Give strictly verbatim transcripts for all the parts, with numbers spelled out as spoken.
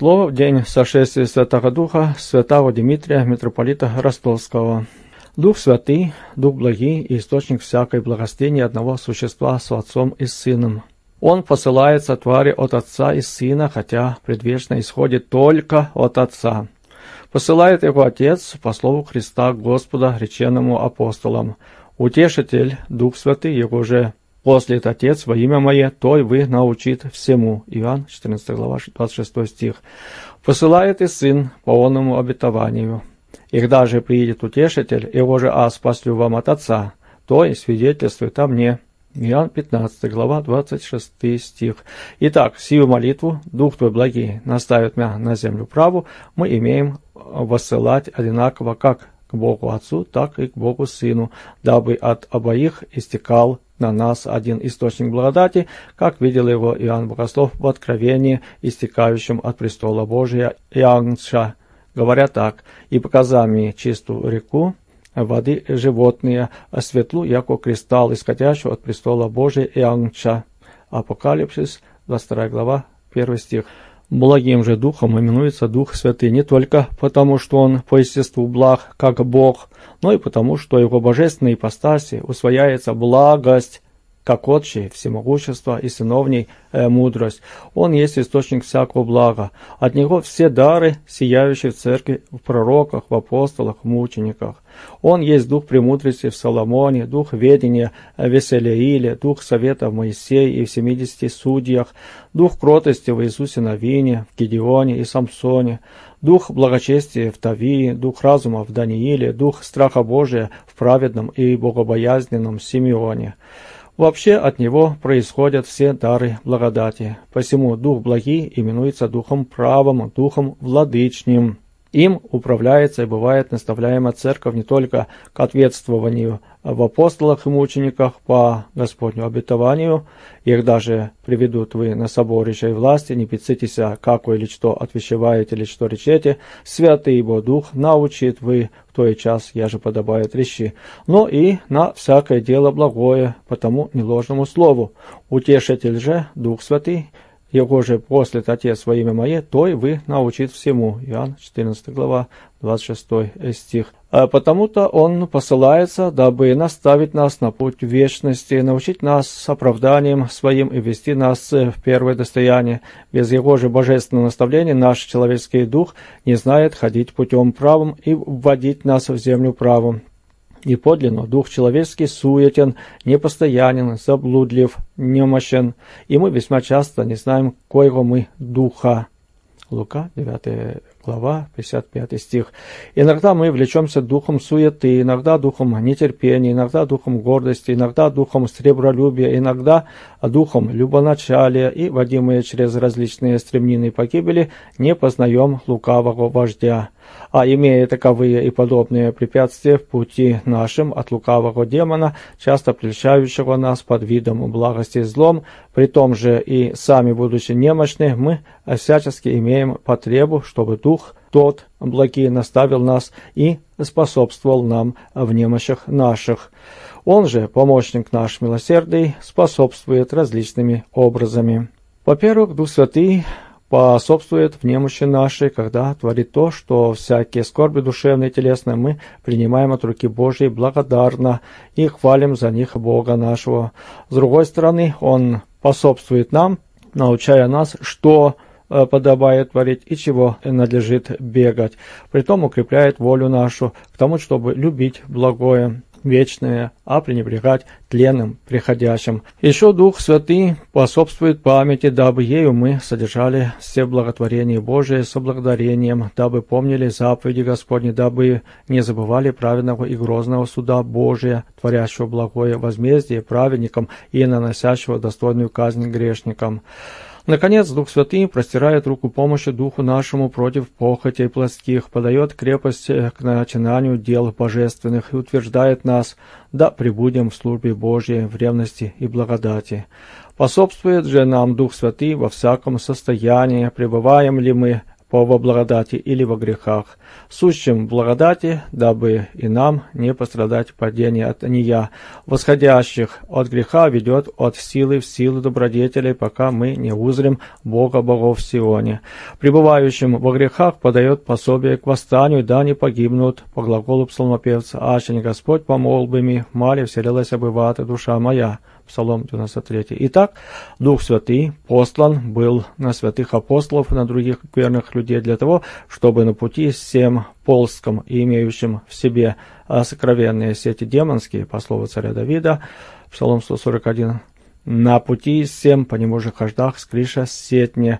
Слово в день сошествия Святого Духа святого Дмитрия, митрополита Ростовского. Дух Святый, Дух благий и источник всякой благостыни одного существа с Отцом и Сыном. Он посылается твари от Отца и Сына, хотя предвечно исходит только от Отца. Посылает его Отец по слову Христа Господа, реченному апостолам. Утешитель, Дух Святый, его же послет Отец во имя Мое, той вы научит всему. Иоанн, четырнадцатая глава, двадцать шестой стих. Посылает и Сын по онному обетованию. И когда же приидет Утешитель, его же аз послю вам от Отца, то и свидетельствует о мне. Иоанн, пятнадцатая глава, двадцать шестой стих. Итак, сию молитву, Дух Твой благий, наставит меня на землю праву, мы имеем воссылать одинаково как к Богу Отцу, так и к Богу Сыну, дабы от обоих истекал на нас один источник благодати, как видел его Иоанн Богослов в Откровении, истекающем от престола Божия Иоаннша, говоря так: «И показа мне чистую реку воды животные, а светлу, яко кристалл, исходящую от престола Божия Иоаннша». Апокалипсис, двадцать вторая глава, первый стих. Благим же Духом именуется Дух Святый не только потому, что Он по естеству благ, как Бог, но и потому, что Его божественной ипостаси усвояется благость, как отче, всемогущество и сыновней э, мудрость. Он есть источник всякого блага. От Него все дары, сияющие в церкви, в пророках, в апостолах, в мучениках. Он есть дух премудрости в Соломоне, дух ведения в Веселииле, дух совета в Моисее и в семидесяти судьях, дух кротости в Иисусе Навине, в Гедеоне и Самсоне, дух благочестия в Тавии, дух разума в Данииле, дух страха Божия в праведном и богобоязненном Симеоне. Вообще от него происходят все дары благодати. Посему дух благий именуется духом правым, духом владычним. Им управляется и бывает наставляема церковь не только к ответствованию в апостолах и мучениках по Господню обетованию, их даже приведут вы на соборищей власти, не пицитесь, како или что отвещеваете или что речете, святый Бог Дух научит вы в той час, я же подобает речи, но и на всякое дело благое, потому не ложному слову. Утешитель же, Дух Святый, Его же послет Отец во имя Мое, той вы научит всему. Иоанн, четырнадцатая глава, двадцать шестой стих. А потому-то Он посылается, дабы наставить нас на путь вечности, научить нас с оправданием Своим и ввести нас в первое достояние. Без Его же божественного наставления наш человеческий дух не знает ходить путем правым и вводить нас в землю правым. И подлинно дух человеческий суетен, непостоянен, заблудлив, немощен, и мы весьма часто не знаем, коего мы духа. Лука, девятая глава, пятьдесят пятый стих. Иногда мы влечемся духом суеты, иногда духом нетерпения, иногда духом гордости, иногда духом сребролюбия, иногда духом любоначалия, и, водимые через различные стремнины погибели, не познаем лукавого вождя. А имея таковые и подобные препятствия в пути нашим от лукавого демона, часто прельщающего нас под видом благости и злом, при том же и сами будучи немощны, мы всячески имеем потребу, чтобы Дух тот благий наставил нас и способствовал нам в немощах наших. Он же, помощник наш милосердный, способствует различными образами. Во-первых, Дух Святый способствует в немощи нашей, когда творит то, что всякие скорби душевные и телесные мы принимаем от руки Божьей благодарно и хвалим за них Бога нашего. С другой стороны, Он способствует нам, научая нас, что подобает творить и чего надлежит бегать. Притом укрепляет волю нашу к тому, чтобы любить благое, вечное, а пренебрегать тленным, приходящим. Еще Дух Святый способствует памяти, дабы ею мы содержали все благотворения Божие с благодарением, дабы помнили заповеди Господни, дабы не забывали праведного и грозного суда Божия, творящего благое возмездие праведникам и наносящего достойную казнь грешникам. Наконец, Дух Святый простирает руку помощи Духу нашему против похотей плотских, подает крепость к начинанию дел божественных и утверждает нас, да пребудем в службе Божьей, в ревности и благодати. Способствует же нам Дух Святый во всяком состоянии, пребываем ли мы по во благодати или во грехах, сущим в благодати, дабы и нам не пострадать падение от нея, восходящих от греха ведет от силы в силу добродетелей, пока мы не узрим Бога богов в Сионе. Пребывающим во грехах подает пособие к восстанию, да не погибнут, по глаголу псалмопевца, «Аще не Господь помол бы ми, мали вселилась бы в ад душа моя». Псалом девяносто три. Итак, Дух Святый послан был на святых апостолов, на других верных людей для того, чтобы на пути всем ползком и имеющим в себе сокровенные сети демонские, по слову царя Давида, Псалом сто сорок один, на пути всем по нему же хождах скриша сетне,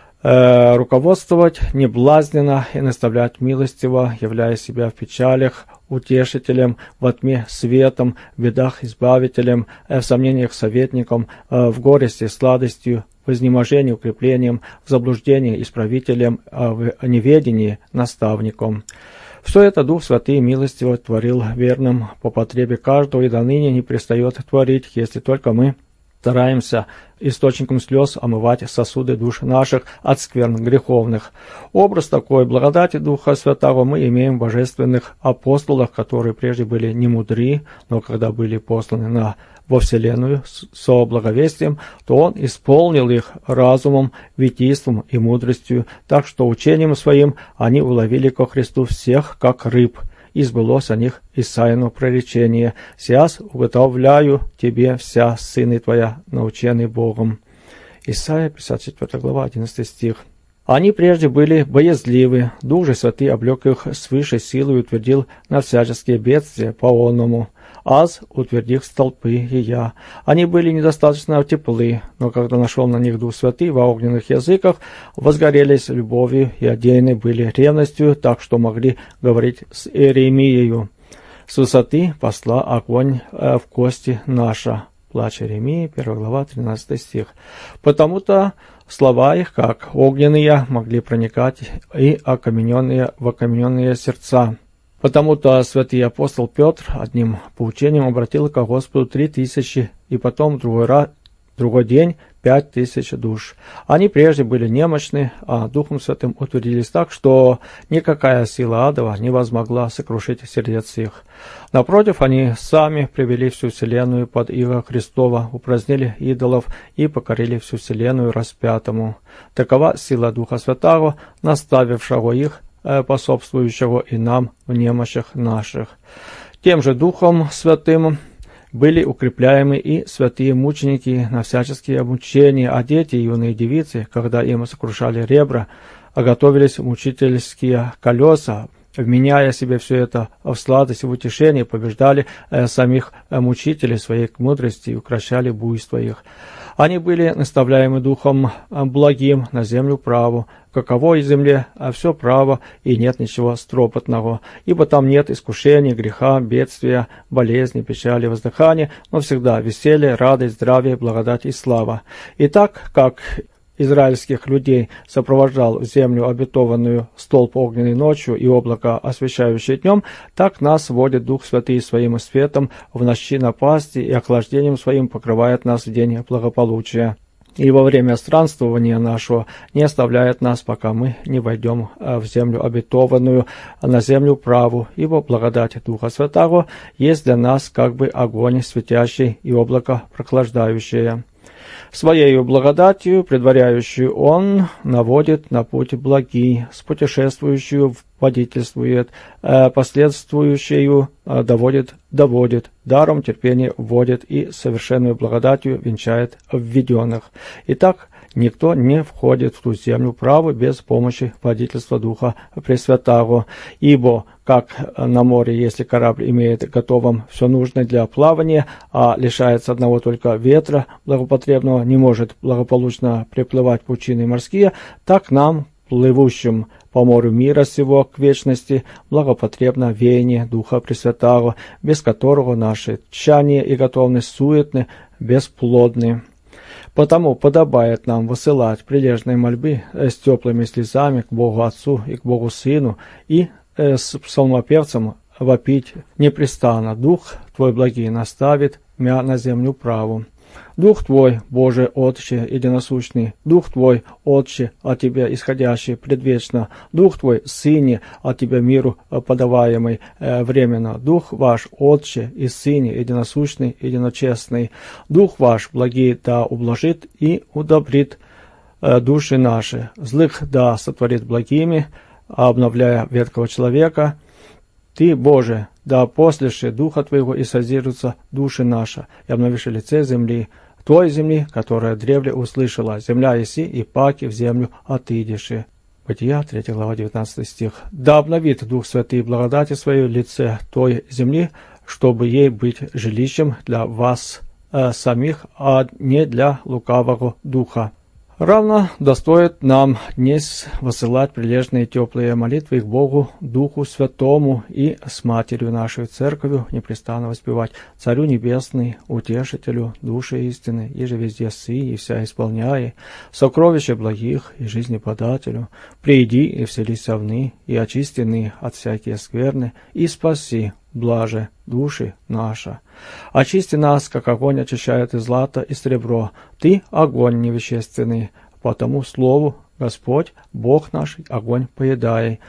э, руководствовать неблазненно и наставлять милостиво, являя себя в печалях, утешителем, во тьме светом, в бедах избавителем, в сомнениях советником, в горести сладостью, в изнеможении укреплением, в заблуждении исправителем, в неведении наставником. Все это Дух Святый милостиво творил верным по потребе каждого и до ныне не перестает творить, если только мы стараемся источником слез омывать сосуды душ наших от скверн греховных. Образ такой благодати Духа Святого мы имеем в божественных апостолах, которые прежде были не мудры, но когда были посланы на, во вселенную со благовестием, то Он исполнил их разумом, витийством и мудростью, так что учением своим они уловили ко Христу всех, как рыб. И сбылось о них Исаину проречение: «Сяс уготовляю тебе вся, сыны твоя, наученный Богом». Исайя, пятьдесят четвёртая глава, одиннадцатый стих. Они прежде были боязливы, Дух же Святый облек их свыше силы и утвердил на всяческие бедствия по-онному. Аз утвердих столпы и я. Они были недостаточно теплы, но когда нашел на них Дух Святый во огненных языках, возгорелись любовью и одеяны были ревностью, так что могли говорить с Иеремиею: «С высоты посла огонь э, в кости наша». Плач Иеремии, первая глава, тринадцатый стих. Потому-то слова их, как огненные, могли проникать и окамененные в окамененные сердца. Потому-то святый апостол Петр одним поучением обратил ко Господу три тысячи, и потом другой, раз, другой день пять тысяч душ. Они прежде были немощны, а Духом Святым утвердились так, что никакая сила адова не возмогла сокрушить сердец их. Напротив, они сами привели всю вселенную под иго Христова, упразднили идолов и покорили всю вселенную распятому. Такова сила Духа Святого, наставившего их, пособствующего и нам в немощах наших. Тем же Духом Святым были укрепляемы и святые мученики на всяческие обучения, а дети и юные девицы, когда им сокрушали ребра, готовились мучительские колеса, вменяя себе все это в сладость и в утешение, побеждали э, самих э, мучителей своей к мудрости и укращали буйство их. Они были наставляемы Духом благим на землю праву, каково и земле, а все право, и нет ничего стропотного, ибо там нет искушений, греха, бедствия, болезни, печали, воздыхания, но всегда веселье, радость, здравие, благодать и слава. И так, как израильских людей сопровождал в землю обетованную столб огненной ночью и облако, освещающее днем, так нас водит Дух Святый своим светом в ночи напасти и охлаждением своим покрывает нас в день благополучия. И во время странствования нашего не оставляет нас, пока мы не войдем в землю обетованную, на землю праву, ибо благодать Духа Святого есть для нас как бы огонь светящий и облако прохлаждающее. Своею благодатью, предваряющую Он, наводит на путь благий, с путешествующую водительствует, последствующую доводит, доводит, даром терпения вводит и совершенную благодатью венчает введенных. Итак, никто не входит в ту землю праву без помощи водительства Духа Пресвятаго, ибо как на море, если корабль имеет готовым все нужное для плавания, а лишается одного только ветра благопотребного, не может благополучно приплывать пучины морские, так нам, плывущим по морю мира сего к вечности, благопотребно веяние Духа Пресвятаго, без которого наши тщания и готовность суетны, бесплодны. Потому подобает нам высылать прилежные мольбы с теплыми слезами к Богу Отцу и к Богу Сыну, и с псалмопевцем вопить непрестанно: «Дух Твой благий наставит мя на землю праву». Дух Твой, Боже, Отче, единосущный, Дух Твой, Отче, от Тебя исходящий предвечно, Дух Твой, Сыне, от Тебя миру подаваемый э, временно, Дух ваш, Отче и Сыне, единосущный, единочестный, Дух ваш, благий, да ублажит и удобрит э, души наши, злых да сотворит благими, обновляя ветхого человека. Ты, Боже, да послеши Духа Твоего и созиждутся души наши, и обновишь лице земли, той земли, которая древле услышала, земля еси, и паки в землю отыдеши. Бытия, третья глава, девятнадцатый стих. Да обновит Дух Святый благодати свою лице той земли, чтобы ей быть жилищем для вас э, самих, а не для лукавого духа. Равно достоит нам днесь высылать прилежные теплые молитвы к Богу, Духу Святому и с Матерью нашей Церковью непрестанно воспевать Царю Небесный, Утешителю, Душе истины, и же везде сы и вся исполняй, сокровища благих и жизни подателю, приди и вселися вны, и очистены от всякие скверны, и спаси, блаже, души наша. Очисти нас, как огонь очищает и злато, и сребро. Ты — огонь невещественный, потому слову Господь, Бог наш, огонь поедай.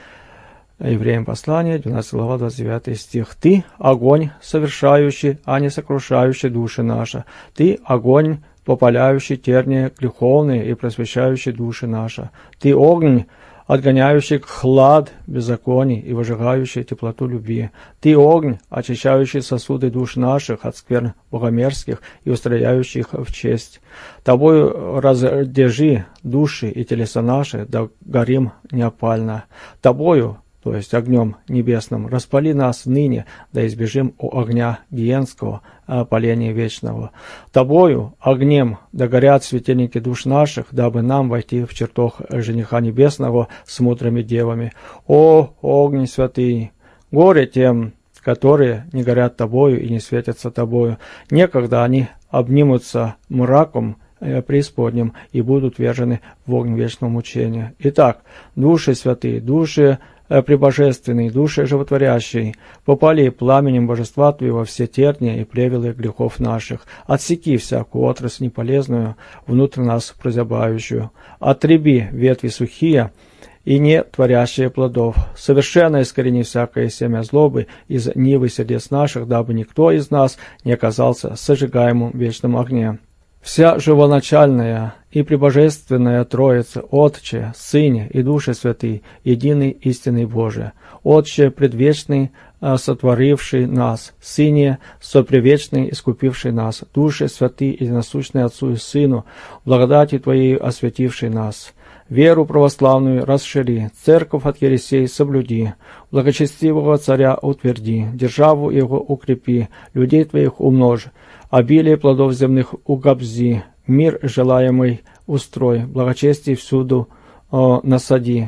Евреям послание, двенадцатая глава, двадцать девятый стих. Ты — огонь совершающий, а не сокрушающий души наши. Ты — огонь попаляющий терния греховные и просвещающий души наши. Ты — огонь, отгоняющий хлад беззаконий и выжигающий теплоту любви. Ты — огонь, очищающий сосуды душ наших от скверн богомерзких и устрояющий их в честь. Тобою раздержи души и телеса наши, да горим неопально. Тобою, то есть огнем небесным, распали нас ныне, да избежим у огня гиенского, опаления вечного. Тобою, огнем, да горят светильники душ наших, дабы нам войти в чертог жениха небесного с мудрыми девами. О, огонь святый! Горе тем, которые не горят тобою и не светятся тобою. Некогда они обнимутся мраком преисподним и будут вержены в огонь вечного мучения. Итак, души святые, души пребожественный, души животворящий, попали пламенем божества Твоего все терния и плевелы грехов наших. Отсеки всякую отрасль неполезную, внутрь нас прозябающую. Отреби ветви сухие и не творящие плодов. Совершенно искорени всякое семя злобы из нивы сердец наших, дабы никто из нас не оказался сожигаемым в вечном огне. Вся живоначальная и пребожественная Троица, Отче, Сыне и Душе Святый, единый истинный Боже, Отче предвечный, сотворивший нас, Сыне сопревечный, искупивший нас, Душе Святый, единосущный Отцу и Сыну, благодати Твоей осветивший нас. Веру православную расшири, церковь от ересей соблюди, благочестивого царя утверди, державу его укрепи, людей Твоих умножь, обилие плодов земных угобзи, мир желаемый устрой, благочестие всюду о, насади,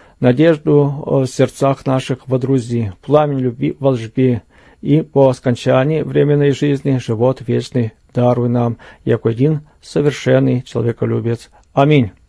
надежду о, в сердцах наших водрузи, пламень любви возжги, и по скончании временной жизни живот вечный даруй нам, як один совершенный человеколюбец. Аминь.